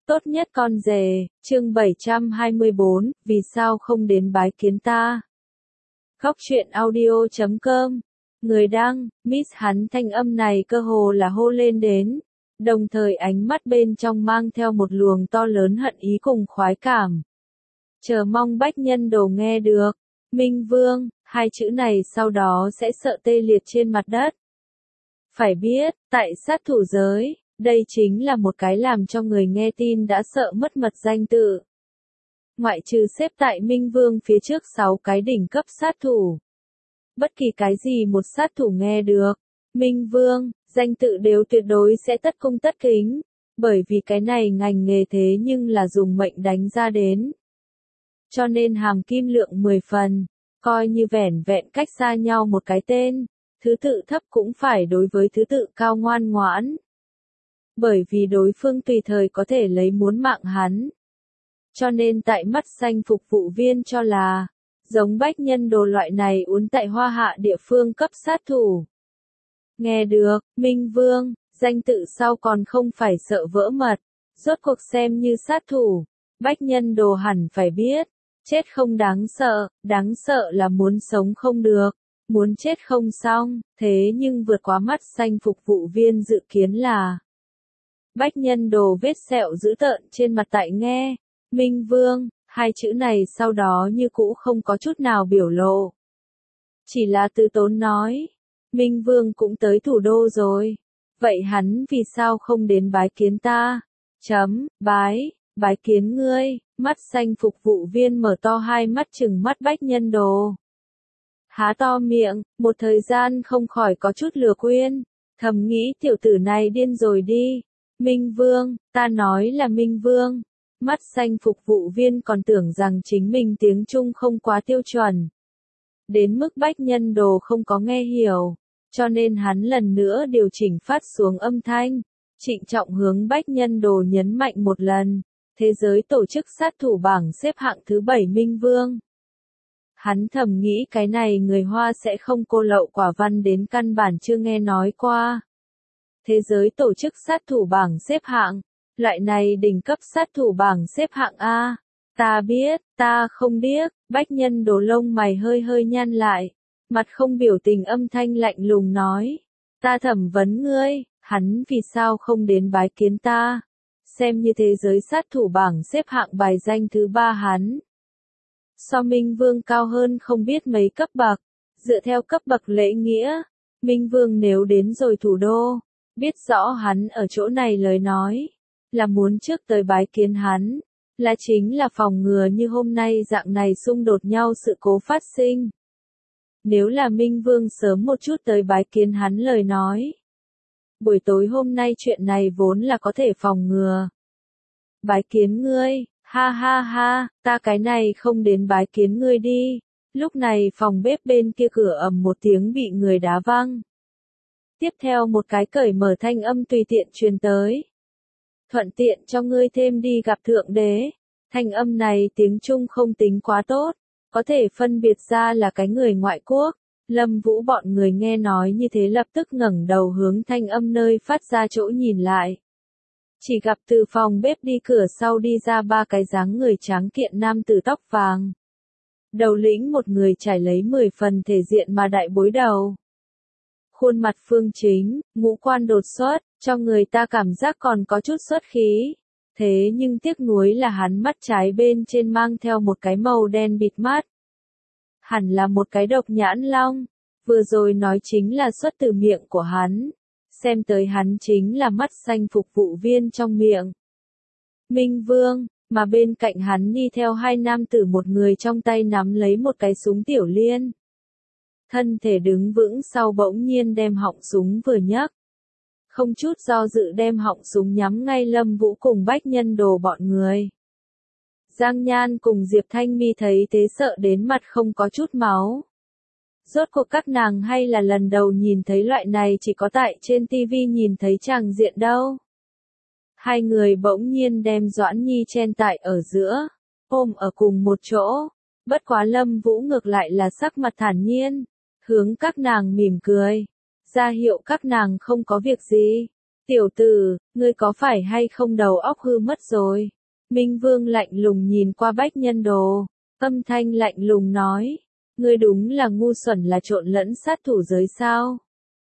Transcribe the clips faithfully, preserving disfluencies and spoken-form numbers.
Tốt nhất con rể, chương bảy trăm hai mươi bốn, vì sao không đến bái kiến ta? Góc truyện audio chấm com. Người đăng, Miss hắn thanh âm này cơ hồ là hô lên đến, đồng thời ánh mắt bên trong mang theo một luồng to lớn hận ý cùng khoái cảm. Chờ mong bách nhân đồ nghe được, Minh Vương, hai chữ này sau đó sẽ sợ tê liệt trên mặt đất. Phải biết, tại sát thủ giới, đây chính là một cái làm cho người nghe tin đã sợ mất mật danh tự. Ngoại trừ xếp tại Minh Vương phía trước sáu cái đỉnh cấp sát thủ. Bất kỳ cái gì một sát thủ nghe được, Minh Vương, danh tự đều tuyệt đối sẽ tất cung tất kính, bởi vì cái này ngành nghề thế nhưng là dùng mệnh đánh ra đến. Cho nên hàm kim lượng mười phần, coi như vẻn vẹn cách xa nhau một cái tên, thứ tự thấp cũng phải đối với thứ tự cao ngoan ngoãn. Bởi vì đối phương tùy thời có thể lấy muốn mạng hắn. Cho nên tại mắt xanh phục vụ viên cho là, giống bách nhân đồ loại này uốn tại hoa hạ địa phương cấp sát thủ. Nghe được, Minh Vương, danh tự sau còn không phải sợ vỡ mật, rốt cuộc xem như sát thủ, bách nhân đồ hẳn phải biết, chết không đáng sợ, đáng sợ là muốn sống không được, muốn chết không xong, thế nhưng vượt quá mắt xanh phục vụ viên dự kiến là. Bách nhân đồ vết sẹo dữ tợn trên mặt tại nghe, Minh Vương, hai chữ này sau đó như cũ không có chút nào biểu lộ. Chỉ là từ tốn nói, Minh Vương cũng tới thủ đô rồi, vậy hắn vì sao không đến bái kiến ta? Chấm, bái, bái kiến ngươi, mắt xanh phục vụ viên mở to hai mắt chừng mắt bách nhân đồ. Há to miệng, một thời gian không khỏi có chút lừa quên, thầm nghĩ tiểu tử này điên rồi đi. Minh Vương, ta nói là Minh Vương. Mắt xanh phục vụ viên còn tưởng rằng chính mình tiếng Trung không quá tiêu chuẩn. Đến mức bách nhân đồ không có nghe hiểu, cho nên hắn lần nữa điều chỉnh phát xuống âm thanh, trịnh trọng hướng bách nhân đồ nhấn mạnh một lần, thế giới tổ chức sát thủ bảng xếp hạng thứ bảy Minh Vương. Hắn thầm nghĩ cái này người Hoa sẽ không cô lậu quả văn đến căn bản chưa nghe nói qua. Thế giới tổ chức sát thủ bảng xếp hạng, loại này đỉnh cấp sát thủ bảng xếp hạng A. Ta biết, ta không điếc, bách nhân đồ lông mày hơi hơi nhăn lại, mặt không biểu tình âm thanh lạnh lùng nói. Ta thẩm vấn ngươi, hắn vì sao không đến bái kiến ta? Xem như thế giới sát thủ bảng xếp hạng bài danh thứ ba hắn. So Minh Vương cao hơn không biết mấy cấp bậc, dựa theo cấp bậc lễ nghĩa, Minh Vương nếu đến rồi thủ đô, biết rõ hắn ở chỗ này lời nói, là muốn trước tới bái kiến hắn, là chính là phòng ngừa như hôm nay dạng này xung đột nhau sự cố phát sinh. Nếu là Minh Vương sớm một chút tới bái kiến hắn lời nói, buổi tối hôm nay chuyện này vốn là có thể phòng ngừa. Bái kiến ngươi, ha ha ha, ta cái này không đến bái kiến ngươi đi. Lúc này phòng bếp bên kia cửa ầm một tiếng bị người đá văng. Tiếp theo một cái cởi mở thanh âm tùy tiện truyền tới. Thuận tiện cho ngươi thêm đi gặp thượng đế. Thanh âm này tiếng Trung không tính quá tốt, có thể phân biệt ra là cái người ngoại quốc. Lâm Vũ bọn người nghe nói như thế lập tức ngẩng đầu hướng thanh âm nơi phát ra chỗ nhìn lại. Chỉ gặp từ phòng bếp đi cửa sau đi ra ba cái dáng người tráng kiện nam tử tóc vàng. Đầu lĩnh một người trải lấy mười phần thể diện mà đại bối đầu. Khuôn mặt phương chính, ngũ quan đột xuất, cho người ta cảm giác còn có chút xuất khí. Thế nhưng tiếc nuối là hắn mắt trái bên trên mang theo một cái màu đen bịt mắt. Hẳn là một cái độc nhãn long, vừa rồi nói chính là xuất từ miệng của hắn. Xem tới hắn chính là mắt xanh phục vụ viên trong miệng. Minh Vương, mà bên cạnh hắn đi theo hai nam tử một người trong tay nắm lấy một cái súng tiểu liên. Thân thể đứng vững sau bỗng nhiên đem họng súng vừa nhấc. Không chút do dự đem họng súng nhắm ngay Lâm Vũ cùng bách nhân đồ bọn người. Giang Nhan cùng Diệp Thanh Mi thấy thế sợ đến mặt không có chút máu. Rốt cuộc các nàng hay là lần đầu nhìn thấy loại này chỉ có tại trên tivi nhìn thấy tràng diện đâu. Hai người bỗng nhiên đem Doãn Nhi chen tại ở giữa, ôm ở cùng một chỗ. Bất quá Lâm Vũ ngược lại là sắc mặt thản nhiên, hướng các nàng mỉm cười, ra hiệu các nàng không có việc gì. Tiểu tử, ngươi có phải hay không đầu óc hư mất rồi? Minh Vương lạnh lùng nhìn qua Bách Nhân Đồ, âm thanh lạnh lùng nói, ngươi đúng là ngu xuẩn là trộn lẫn sát thủ giới sao?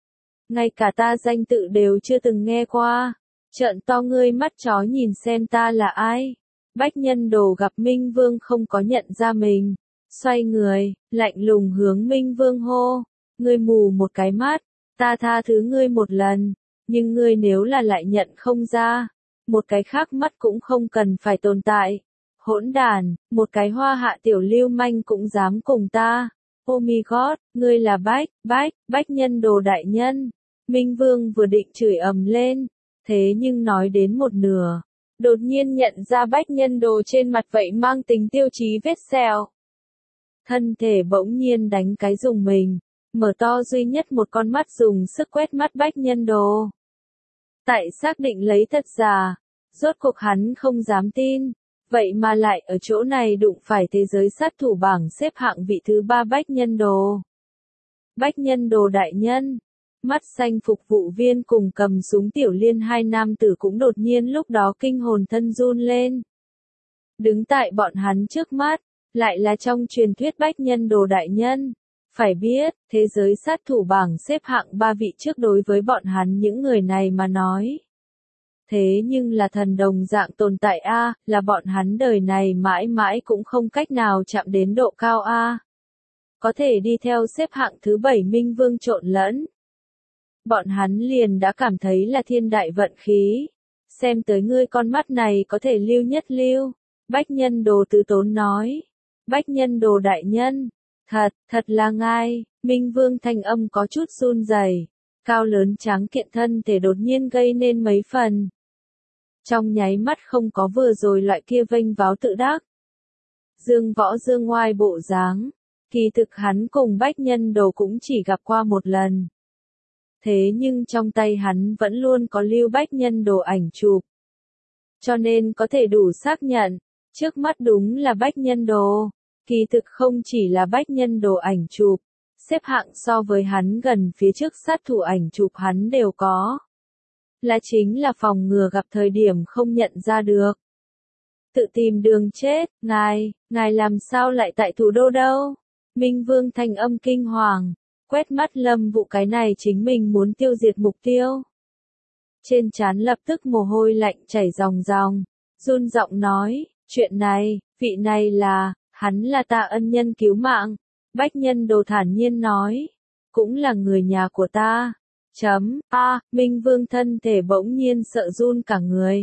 Ngay cả ta danh tự đều chưa từng nghe qua, trợn to ngươi mắt chó nhìn xem ta là ai. Bách Nhân Đồ gặp Minh Vương không có nhận ra mình, xoay người, lạnh lùng hướng Minh Vương hô, ngươi mù một cái mắt, ta tha thứ ngươi một lần, nhưng ngươi nếu là lại nhận không ra, một cái khác mắt cũng không cần phải tồn tại. Hỗn đàn, một cái hoa hạ tiểu lưu manh cũng dám cùng ta. Oh my god, ngươi là Bách, Bách, Bách Nhân Đồ đại nhân. Minh Vương vừa định chửi ầm lên, thế nhưng nói đến một nửa, đột nhiên nhận ra Bách Nhân Đồ trên mặt vậy mang tính tiêu chí vết sẹo. Thân thể bỗng nhiên đánh cái rùng mình, mở to duy nhất một con mắt dùng sức quét mắt Bách Nhân Đồ. Tại xác định lấy thật giả, rốt cuộc hắn không dám tin, vậy mà lại ở chỗ này đụng phải thế giới sát thủ bảng xếp hạng vị thứ ba Bách Nhân Đồ. Bách Nhân Đồ đại nhân, mắt xanh phục vụ viên cùng cầm súng tiểu liên hai nam tử cũng đột nhiên lúc đó kinh hồn thân run lên. Đứng tại bọn hắn trước mắt, lại là trong truyền thuyết Bách Nhân Đồ đại nhân. Phải biết, thế giới sát thủ bảng xếp hạng ba vị trước đối với bọn hắn những người này mà nói. Thế nhưng là thần đồng dạng tồn tại a, là bọn hắn đời này mãi mãi cũng không cách nào chạm đến độ cao a. Có thể đi theo xếp hạng thứ bảy Minh Vương trộn lẫn. Bọn hắn liền đã cảm thấy là thiên đại vận khí. Xem tới ngươi con mắt này có thể lưu nhất lưu. Bách Nhân Đồ từ tốn nói. Bách Nhân Đồ đại nhân. Thật, thật là ngài. Minh Vương thanh âm có chút run rẩy, cao lớn tráng kiện thân thể đột nhiên gây nên mấy phần. Trong nháy mắt không có vừa rồi loại kia vênh váo tự đắc. Dương võ dương ngoai bộ dáng, kỳ thực hắn cùng Bách Nhân Đồ cũng chỉ gặp qua một lần. Thế nhưng trong tay hắn vẫn luôn có lưu Bách Nhân Đồ ảnh chụp. Cho nên có thể đủ xác nhận, trước mắt đúng là Bách Nhân Đồ. Kỳ thực không chỉ là Bách Nhân Đồ ảnh chụp, xếp hạng so với hắn gần phía trước sát thủ ảnh chụp hắn đều có. Là chính là phòng ngừa gặp thời điểm không nhận ra được. Tự tìm đường chết, ngài, ngài làm sao lại tại thủ đô đâu? Minh Vương thanh âm kinh hoàng, quét mắt Lâm Vũ cái này chính mình muốn tiêu diệt mục tiêu. Trên trán lập tức mồ hôi lạnh chảy ròng ròng, run giọng nói, chuyện này, vị này là, hắn là ta ân nhân cứu mạng. Bách Nhân Đồ thản nhiên nói, cũng là người nhà của ta. Chấm, a, Minh Vương thân thể bỗng nhiên sợ run cả người.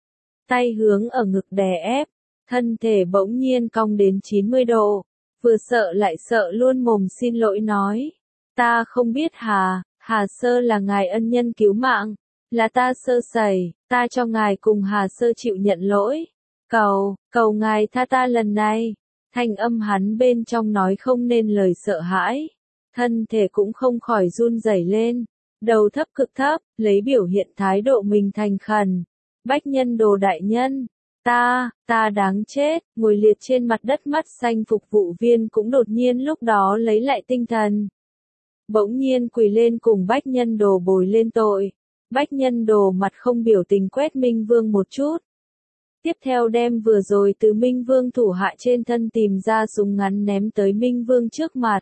Tay hướng ở ngực đè ép, thân thể bỗng nhiên cong đến chín mươi độ, vừa sợ lại sợ luôn mồm xin lỗi nói. Ta không biết Hà, Hà Sơ là ngài ân nhân cứu mạng, là ta sơ sẩy, ta cho ngài cùng Hà Sơ chịu nhận lỗi. Cầu, cầu ngài tha ta lần này. Thanh âm hắn bên trong nói không nên lời sợ hãi, thân thể cũng không khỏi run rẩy lên, đầu thấp cực thấp, lấy biểu hiện thái độ mình thành khẩn. Bách Nhân Đồ đại nhân, ta, ta đáng chết, ngồi liệt trên mặt đất mắt xanh phục vụ viên cũng đột nhiên lúc đó lấy lại tinh thần. Bỗng nhiên quỳ lên cùng Bách Nhân Đồ bồi lên tội. Bách Nhân Đồ mặt không biểu tình quét Minh Vương một chút. Tiếp theo đem vừa rồi từ Minh Vương thủ hạ trên thân tìm ra súng ngắn ném tới Minh Vương trước mặt.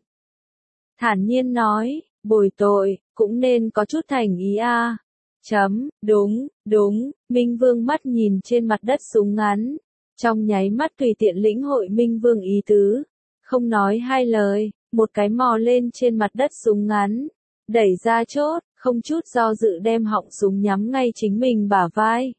Thản nhiên nói, bồi tội, cũng nên có chút thành ý a. À. Chấm, đúng, đúng, Minh Vương mắt nhìn trên mặt đất súng ngắn. Trong nháy mắt tùy tiện lĩnh hội Minh Vương ý tứ. Không nói hai lời, một cái mò lên trên mặt đất súng ngắn. Đẩy ra chốt, không chút do dự đem họng súng nhắm ngay chính mình bả vai.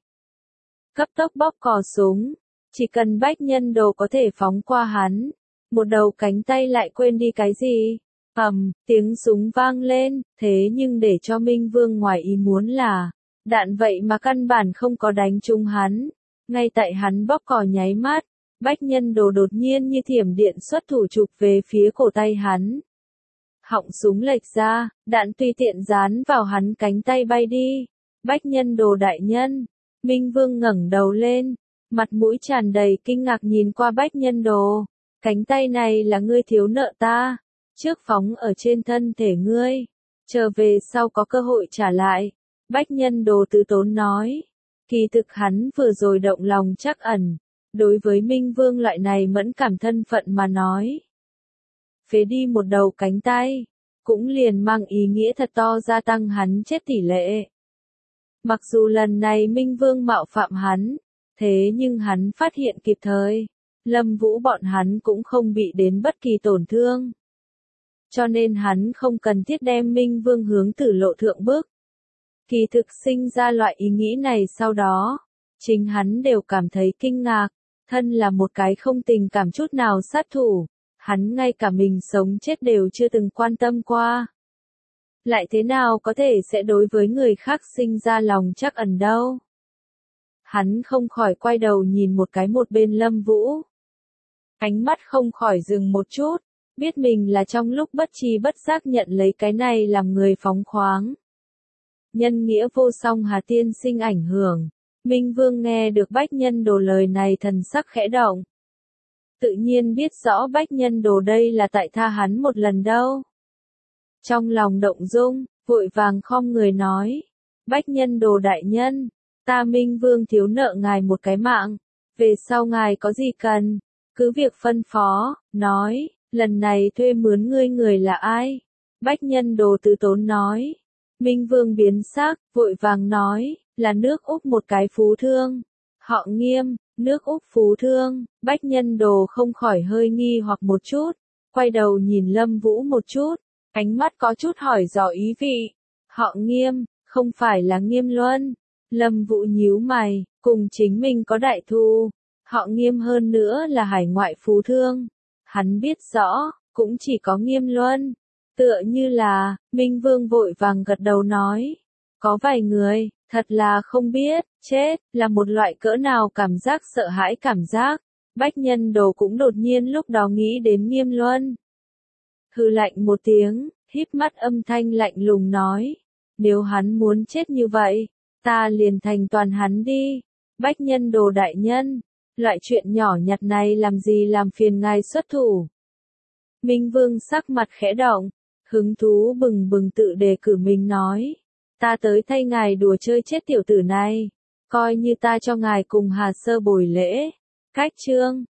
Cấp tốc bóp cò súng, chỉ cần Bách Nhân Đồ có thể phóng qua hắn, một đầu cánh tay lại quên đi cái gì. Ầm, tiếng súng vang lên, thế nhưng để cho Minh Vương ngoài ý muốn là, đạn vậy mà căn bản không có đánh trúng hắn. Ngay tại hắn bóp cò nháy mắt, Bách Nhân Đồ đột nhiên như thiểm điện xuất thủ chụp về phía cổ tay hắn. Họng súng lệch ra, đạn tùy tiện dán vào hắn cánh tay bay đi. Bách Nhân Đồ đại nhân. Minh Vương ngẩng đầu lên, mặt mũi tràn đầy kinh ngạc nhìn qua Bách Nhân Đồ. Cánh tay này là ngươi thiếu nợ ta, trước phóng ở trên thân thể ngươi, trở về sau có cơ hội trả lại. Bách Nhân Đồ từ tốn nói. Kỳ thực hắn vừa rồi động lòng trắc ẩn. Đối với Minh Vương loại này mẫn cảm thân phận mà nói. Phế đi một đầu cánh tay. Cũng liền mang ý nghĩa thật to gia tăng hắn chết tỷ lệ. Mặc dù lần này Minh Vương mạo phạm hắn. Thế nhưng hắn phát hiện kịp thời. Lâm Vũ bọn hắn cũng không bị đến bất kỳ tổn thương. Cho nên hắn không cần thiết đem Minh Vương hướng tử lộ thượng bước. Kỳ thực sinh ra loại ý nghĩ này sau đó. Chính hắn đều cảm thấy kinh ngạc. Thân là một cái không tình cảm chút nào sát thủ. Hắn ngay cả mình sống chết đều chưa từng quan tâm qua. Lại thế nào có thể sẽ đối với người khác sinh ra lòng trắc ẩn đâu. Hắn không khỏi quay đầu nhìn một cái một bên Lâm Vũ. Ánh mắt không khỏi dừng một chút, biết mình là trong lúc bất tri bất giác nhận lấy cái này làm người phóng khoáng. Nhân nghĩa vô song Hà tiên sinh ảnh hưởng, Minh Vương nghe được Bách Nhân Đồ lời này thần sắc khẽ động. Tự nhiên biết rõ Bách Nhân Đồ đây là tại tha hắn một lần đâu. Trong lòng động dung, vội vàng khom người nói, Bách Nhân Đồ đại nhân, ta Minh Vương thiếu nợ ngài một cái mạng, về sau ngài có gì cần, cứ việc phân phó, nói, lần này thuê mướn ngươi người là ai? Bách Nhân Đồ từ tốn nói. Minh Vương biến sắc, vội vàng nói, là nước Úc một cái phú thương. Họ Nghiêm, nước Úc phú thương. Bách Nhân Đồ không khỏi hơi nghi hoặc một chút, quay đầu nhìn Lâm Vũ một chút, ánh mắt có chút hỏi dò ý vị. Họ Nghiêm, không phải là Nghiêm Luân. Lâm Vũ nhíu mày, cùng chính mình có đại thù. Họ Nghiêm hơn nữa là hải ngoại phú thương. Hắn biết rõ, cũng chỉ có Nghiêm Luân. Tựa như là, Minh Vương vội vàng gật đầu nói. Có vài người, thật là không biết, chết, là một loại cỡ nào cảm giác sợ hãi cảm giác. Bách Nhân Đồ cũng đột nhiên lúc đó nghĩ đến Nghiêm Luân. Hừ lạnh một tiếng, híp mắt âm thanh lạnh lùng nói. Nếu hắn muốn chết như vậy, ta liền thành toàn hắn đi. Bách Nhân Đồ đại nhân, loại chuyện nhỏ nhặt này làm gì làm phiền ngài xuất thủ. Minh Vương sắc mặt khẽ động, hứng thú bừng bừng tự đề cử mình nói. Ta tới thay ngài đùa chơi chết tiểu tử này, coi như ta cho ngài cùng Hà Sơ bồi lễ. Cách chương